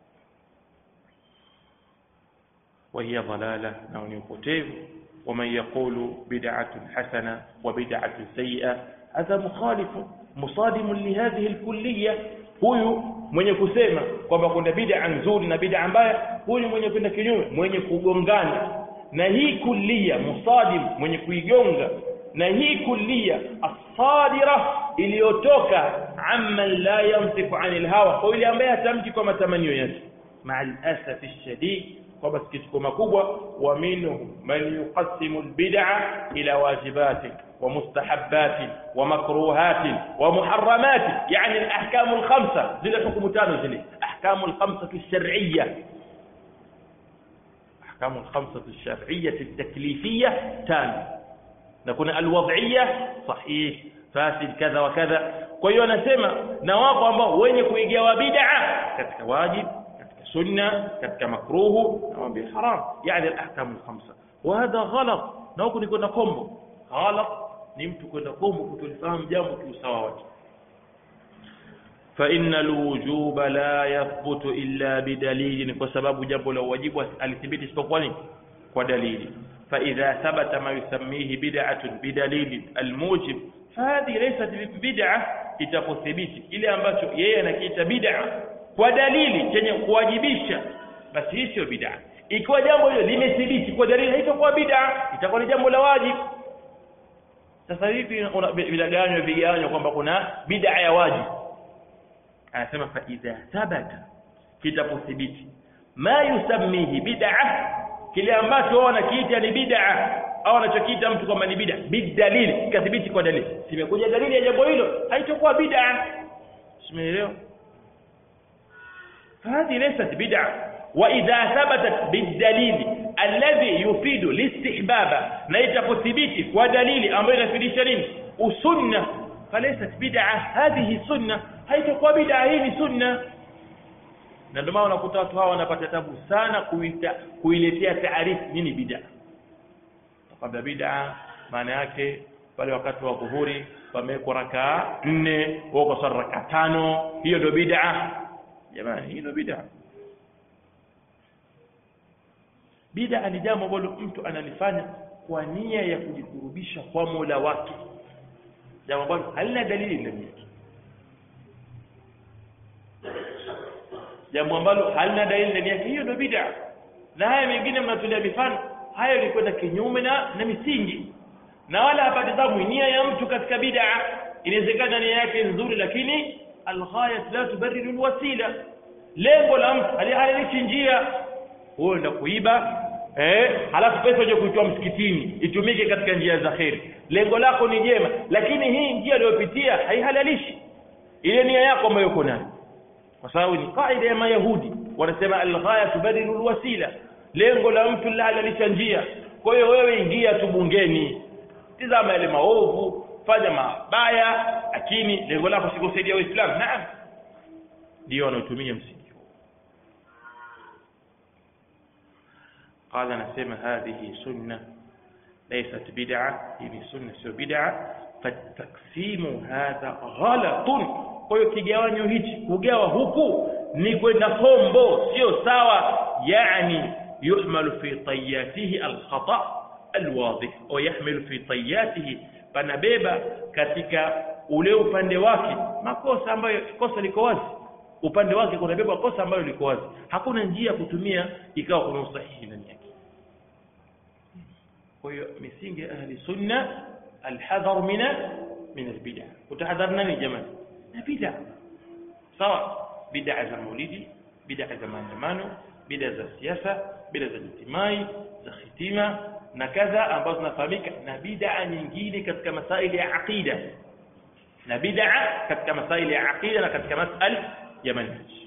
وهي ضلاله نوني وبوتيف. ومن يقول بدعه حسنه وبدعه سيئه هذا مخالف مصادم لهذه الكليه. huyu mwenye kusema kwamba kuna bid'a nzuri na bid'a mbaya, huyu mwenye kwenda kinyume, mwenye kugongana na hii kullia, musadim, mwenye kuigonga na hii kullia as-sadira iliyotoka amman la yantiqu anil hawa, kwa yule ambaye hatamki kwa matamanio yake. Ma'al asaf ash-shadid, kwa masikitiko makubwa, wa minhum man yuqassimu al-bid'a ila wajibatin wa mustahabbatin wa makruhatin wa muharramatin, yani al-ahkam al-khamsa, zile hukumu tano zile ahkam al-khamsa ash-shar'iyya. ahkamu al-khamsa ash-shar'iyyah at-taklifiyah tano na kuna al-wad'iyyah sahih fasid kadha wa kadha. Kwa hiyo anasema na wapo ambao wenye kuigawa bid'a katika wajib, katika sunna, katika makruhu na mambo haram, yani al-ahkamu al-khamsa. Wa hadha ghalat, na huko ni kwenda kombo. Ghalat ni mtu kwenda kombo kutolifahamu jambo kiusawa wake. Fa inna al-wujub la yathbutu illa bidalil, kwa sababu jambo la wajibu alithibiti isipokuwa ni kwa dalili. Fa idha thabata ma yusammihi bid'atun bidalil al-mujib fahadi laysat bid'ah, itapothibiti ile ambacho yeye anakiita bid'a kwa dalili chenye kuwajibisha, basi hii sio bid'a. Ikiwa jambo hilo limethibiti kwa dalili, haitakuwa bid'a, itakuwa ni jambo la wajibu. Sasa hivi vinagawanywa vigawanywa kwamba kuna bid'a ya wajibu. Anasema fa idha thabata, kitapothibiti ma yusammihi bid'a, kile ambacho wao wanakiita ni bid'a au anachokiita mtu kama ni bid'a bidalili, kathibiti kwa dalili, simekuja dalili ya jambo hilo, haitakuwa bid'a. Umeelewa? Hadi laysat bid'a. Wa idha thabatat bidalili alladhi yufidu listihbaba, na itapothibiti kwa dalili ambayo inafidisha nini? Usunna, falaysat bid'a, hadhihi sunna, haitakuwa bid'a, hii ni sunna. Na ndio maana unakuta watu hawa wanapata tabu sana kuita kuiletea taarifu nini bid'a. Kabla bid'a maana yake pale wakati wa dhuhuri pamewekwa rakaa nne au kwa rakaa tano, hiyo ndio bid'a. Jamani, hiyo ndio bid'a. Bid'a ni jambo ambalo mtu analifanya kwa nia ya kujikurubisha kwa Mola wake, jambo ambalo halina dalili ndani yake, jambo ambalo halina dalili ndani yake, hiyo ndio bid'a. Na haya mengine mnatolea mifano, haya ni kwenda kinyume na na misingi, na wala hapatizamu nia ya mtu katika bid'a. Inawezekana nia yake nzuri, lakini al-ghayat la tubarriru al-wasila, lengo la mtu halihalishi njia. Huo ndio kuiba, eh halafu pesa uje kuitoa msikitini itumike katika njia za khairi, lengo lako ni jema, lakini hii njia uliyopitia haihalalishi ile nia yako ambayo uko nayo, kwa sababu ni kaida ya Mayahudi, wanasema al-ghayat tubarriru al-wasila, lengo la mtu la halalisha njia. Kwa hiyo wewe ingia tu bungeni, tazama yale maovu, fanya mabaya, lakini lengo lako si kusaidia Uislamu. Naam, ndio wanaotumia msingi. قال نسمى هذه سنة ليست بدعة، هي سنة سو بدعة. فالتقسيم هذا غلط. kwa hiyo kigawanyo hichi kugawa huku ni kwenda kombo, sio sawa. Yani yuhmalu fi tayyatihi al-khata al-wadih, au yahmilu fi tayyatihi, panabeba katika ule upande wake makosa ambayo kosa liko wazi, upande wake kunabeba kosa ambayo liko wazi, hakuna njia kutumia ikawa kuna usahihi ndani yake. Kwa hiyo misingi ahli sunna al-hadhar min min al-bid'ah. Utahadharna ni jamani na bid'ah, sawa, bid'ah za maulidi, bid'ah za maandamano, bid'ah za siasa, bid'ah za jitimai, za khitima na kadha, ambazo zinafahamika, na bid'ah nyingine katika masaili ya aqida, na bid'ah katika masaili ya aqida na katika masala ya manhaj.